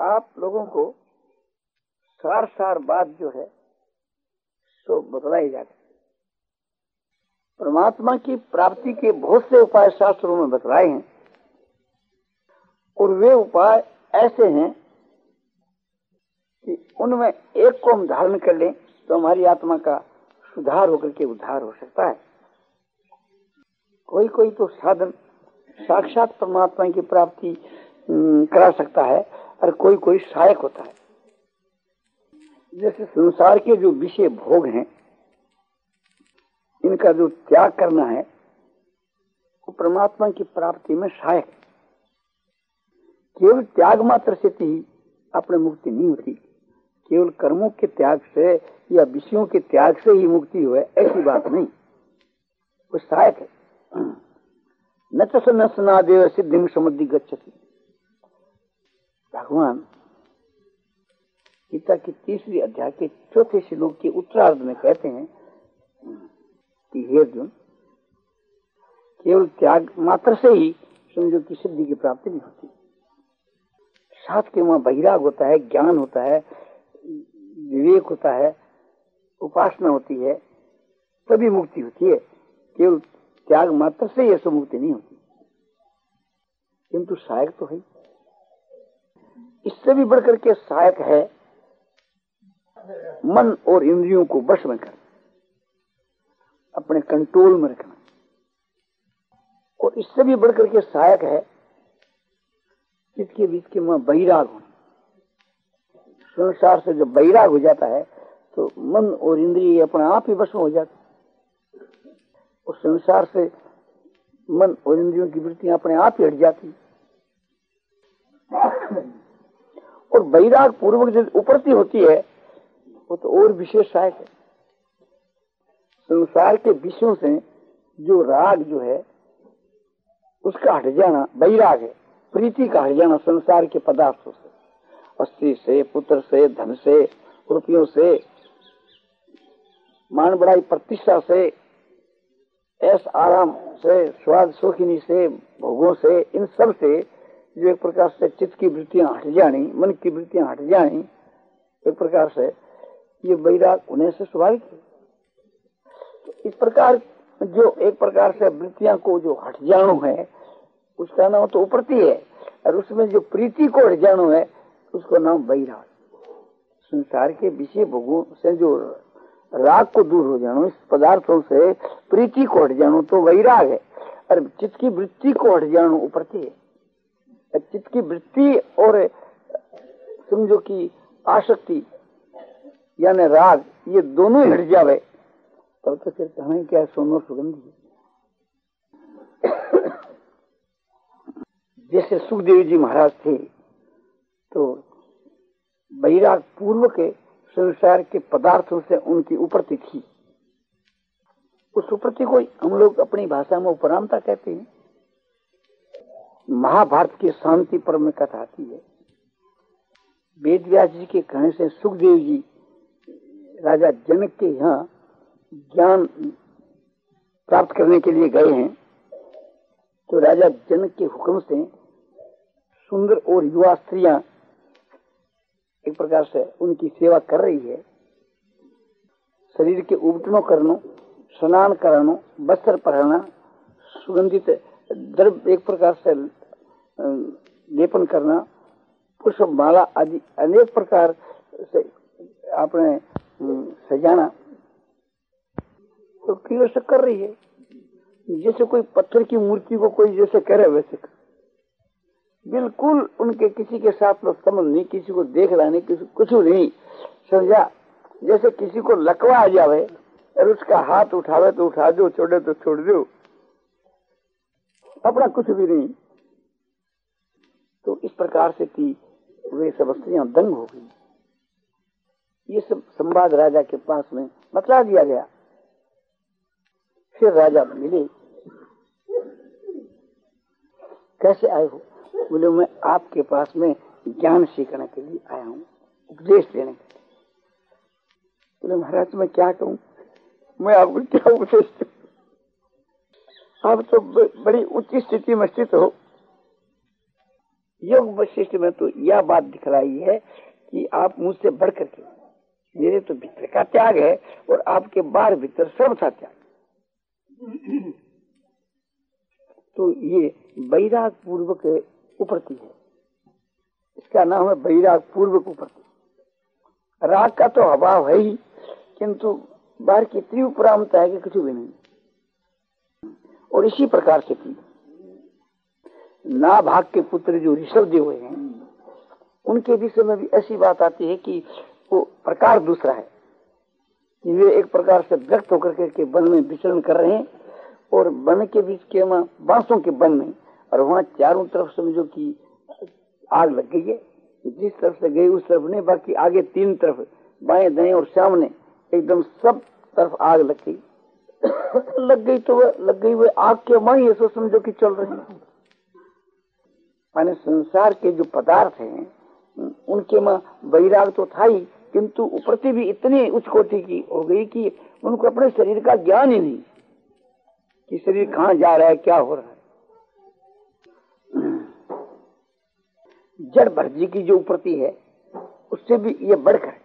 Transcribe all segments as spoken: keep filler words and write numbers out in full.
आप लोगों को सार सार बात जो है सो बतलाई जाती। परमात्मा की प्राप्ति के बहुत से उपाय शास्त्रों में बतलाए हैं और वे उपाय ऐसे हैं कि उनमें एक को हम धारण कर लें तो हमारी आत्मा का सुधार होकर के उद्धार हो सकता है। कोई कोई तो साधन साक्षात परमात्मा की प्राप्ति करा सकता है और कोई कोई सहायक होता है। जैसे संसार के जो विषय भोग हैं इनका जो त्याग करना है वो परमात्मा की प्राप्ति में सहायक है। केवल त्याग मात्र से ही अपने मुक्ति नहीं होती। केवल कर्मों के त्याग से या विषयों के त्याग से ही मुक्ति हो ऐसी बात नहीं, वो सहायक है। न च सन्नादेव सिद्धिं समुद्धि गच्छति। भगवान गीता की तीसरी अध्याय के चौथे श्लोक के उत्तरार्ध में कहते हैं कि हे अर्जुन, केवल त्याग मात्र से ही समझो कि सिद्धि की प्राप्ति नहीं होती। साथ के वहां वैराग होता है, ज्ञान होता है, विवेक होता है, उपासना होती है, तभी मुक्ति होती है। केवल त्याग मात्र से यह मुक्ति नहीं होती, किंतु सहायक तो है। इससे भी बढ़कर के सहायक है मन और इंद्रियों को वश में करना, अपने कंट्रोल में रखना। और इससे भी बढ़कर के सहायक है जिसके बीच के वहां वैराग होना। संसार से जब वैराग हो जाता है तो मन और इंद्रिय अपने आप ही वश में हो जाते। और संसार से मन और इंद्रियों की वृत्तियां अपने आप ही हट जाती। और वैराग पूर्वक जब उपरती होती है वो तो और विशेष सहायक है। संसार के विषयों से जो राग जो है उसका हट जाना वैराग है। प्रीति का हट जाना संसार के पदार्थों से, स्त्री से, पुत्र से, धन से, रुपयों से, मान बढ़ाई प्रतिष्ठा से, ऐस आराम से, स्वाद शौकीनी से, भोगों से, इन सब से जो एक प्रकार से चित्त की वृत्तियां हट जानी, मन की वृत्तियां हट जानी, एक प्रकार से ये वैराग होने से स्वाभाविक है। तो इस प्रकार जो एक प्रकार से वृत्तियां को जो हट जानो है उसका नाम तो उपरती है, और उसमें जो प्रीति को हट जानो है उसको नाम वैराग। संसार के विषय भोगों से जो राग को दूर हो जानो, इस पदार्थों से प्रीति को हट जानो तो वैराग है। और चित्त की वृत्ति को हट जानो उपरती है। चित्त की वृत्ति और समझो कि आसक्ति यानी राग, ये दोनों ही हट जावे तब तो फिर कहें क्या सोनो सुगंधी। जैसे सुखदेव जी महाराज थे तो वैराग पूर्व के संसार के पदार्थों से उनकी उपरती थी। उस उपरती को हम लोग अपनी भाषा में उपरामता कहते हैं। महाभारत की शांति पर्व में कथा आती है। वेद व्यास जी के कहने से सुखदेव जी राजा जनक के यहाँ ज्ञान प्राप्त करने के लिए गए हैं। तो राजा जनक के हुक्म से सुंदर और युवा स्त्रियां एक प्रकार से उनकी सेवा कर रही है। शरीर के उबटनों करनो, स्नान करानो, वस्त्र पहनना, सुगंधित द्रव्य एक प्रकार से लेपन करना, पुष्प माला आदि अनेक प्रकार से आपने सजाना, तो क्यों से कर रही है। जैसे कोई पत्थर की मूर्ति को कोई जैसे करे वैसे कर। बिल्कुल उनके किसी के साथ में संबंध नहीं, किसी को देख रहा नहीं, किसी कुछ नहीं समझा। जैसे किसी को लकवा आ जावे और उसका हाथ उठावे तो उठा दो, छोड़े तो छोड़ दो, अपना कुछ भी नहीं। तो इस प्रकार से कि वे सब स्त्रियां दंग हो गई। ये सब संवाद राजा के पास में बतला दिया गया। फिर राजा मिले, कैसे आए हो? बोले मैं आपके पास में ज्ञान सीखने के लिए आया हूँ, उपदेश देने के लिए। बोले महाराज मैं क्या कहूँ, मैं आपको क्या उपदेश दूं? आप तो बड़ी उच्च स्थिति में स्थित हो, योग वशिष्ठ में तो यह बात दिखलाई है कि आप मुझसे बढ़ करके, मेरे तो भीतर का त्याग है और आपके बाहर भीतर सर्वथा त्याग। तो ये वैराग पूर्वक उपरति है, इसका नाम है वैराग पूर्वक उपरति। राग का तो अभाव है ही, किंतु बाहर की इतनी उपरामता है कि कुछ भी नहीं। और इसी प्रकार से की ना भाग के पुत्र जो ऋषभ देव हैं, उनके विषय में भी ऐसी बात आती है कि वो प्रकार दूसरा है कि वे एक प्रकार से व्यक्त होकर के, के वन में विचरण कर रहे हैं और वन के बीच के वहां बांसों के वन में, और वहां चारों तरफ समझो कि आग लग गई है। जिस तरफ से गई उस तरफ नहीं, बाकी आगे तीन तरफ, बाएं दाएं और सामने एकदम सब तरफ आग लग गई। लग गई तो वह लग गई, वह आग के वहीं ऐसा समझो कि चल रही है। माने संसार के जो पदार्थ हैं उनके में वैराग तो था ही, किंतु उपरति भी इतनी उच्च कोटि की हो गई कि उनको अपने शरीर का ज्ञान ही नहीं कि शरीर कहाँ जा रहा है, क्या हो रहा है। जड़ भर्जी की जो उपरति है उससे भी ये बढ़कर,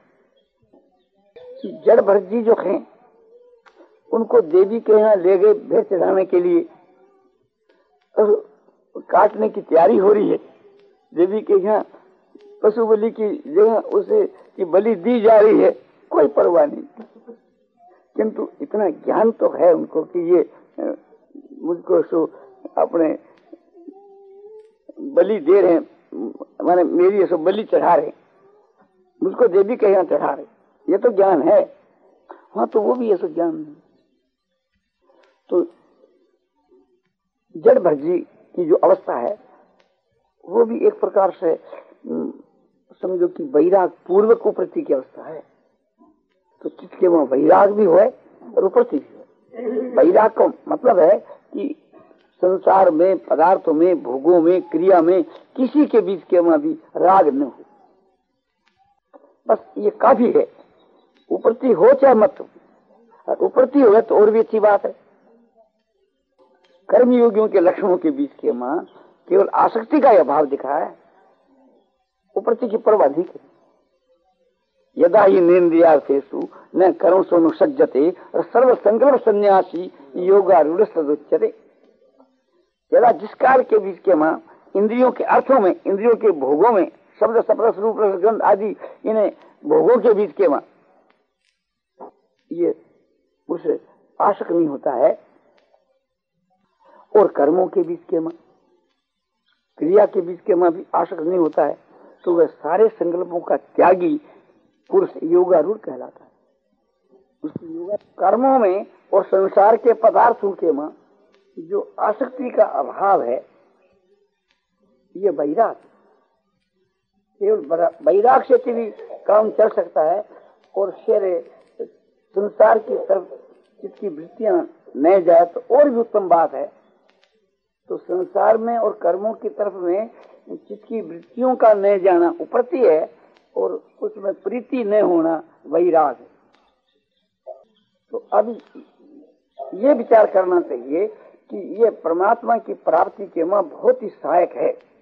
जड़ भर्जी जो है उनको देवी के यहाँ ले गए भेड़ चढ़ाने के लिए, और काटने की तैयारी हो रही है। देवी के यहाँ पशु बलि की जगह उसे की बलि दी जा रही है, कोई परवाह नहीं। किंतु इतना ज्ञान तो है उनको कि ये मुझको सो अपने बलि दे रहे हैं, माने मेरी सो बलि चढ़ा रहे, मुझको देवी के यहाँ चढ़ा रहे, ये तो ज्ञान है। हाँ, तो वो भी ऐसा ज्ञान नहीं। तो जड़ भर्जी की जो अवस्था है वो भी एक प्रकार से समझो कि वैराग पूर्वक उपरति की अवस्था है। तो चित्त के वहां वैराग भी हो और उपरति भी हो। वैराग का मतलब है कि संसार में, पदार्थों में, भोगों में, क्रिया में किसी के बीच के वहां भी राग न हो, बस ये काफी है। उपरति हो चाहे मत हो, उपरति हो तो और भी अच्छी बात है। कर्मयोगियों के लक्षणों के बीच के मां केवल आसक्ति का अभाव दिखा है, उपरति की परवाह नहीं करी। यदा ही निंद्रियार्थेषु न कर्म सोनु सज्जते और सर्व संकल्प सन्यासी योगारूढ़ सदुच्यते। यदा जिस काल के बीच के मां इंद्रियों के अर्थों में, इंद्रियों के भोगों में, शब्द स्पर्श रूप रस गंध आदि इन्हें भोगों के बीच के मां ये उसे आसक्त नहीं होता है, और कर्मों के बीच के मां, क्रिया के बीच के मां भी आसक्त नहीं होता है, तो वह सारे संकल्पों का त्यागी पुरुष योगारूढ़ कहलाता है। उसकी योगा कर्मों में और संसार के पदार्थों के मां जो आसक्ति का अभाव है, ये वैराग, केवल वैराग से भी काम चल सकता है। और शेर संसार की तरफ जिसकी वृत्तियां न जाए तो और भी उत्तम बात है। तो संसार में और कर्मों की तरफ में जिसकी वृत्तियों का न जाना उपरति है, और उसमें प्रीति न होना वैराग है। तो अब ये विचार करना चाहिए कि ये परमात्मा की प्राप्ति के मां बहुत ही सहायक है।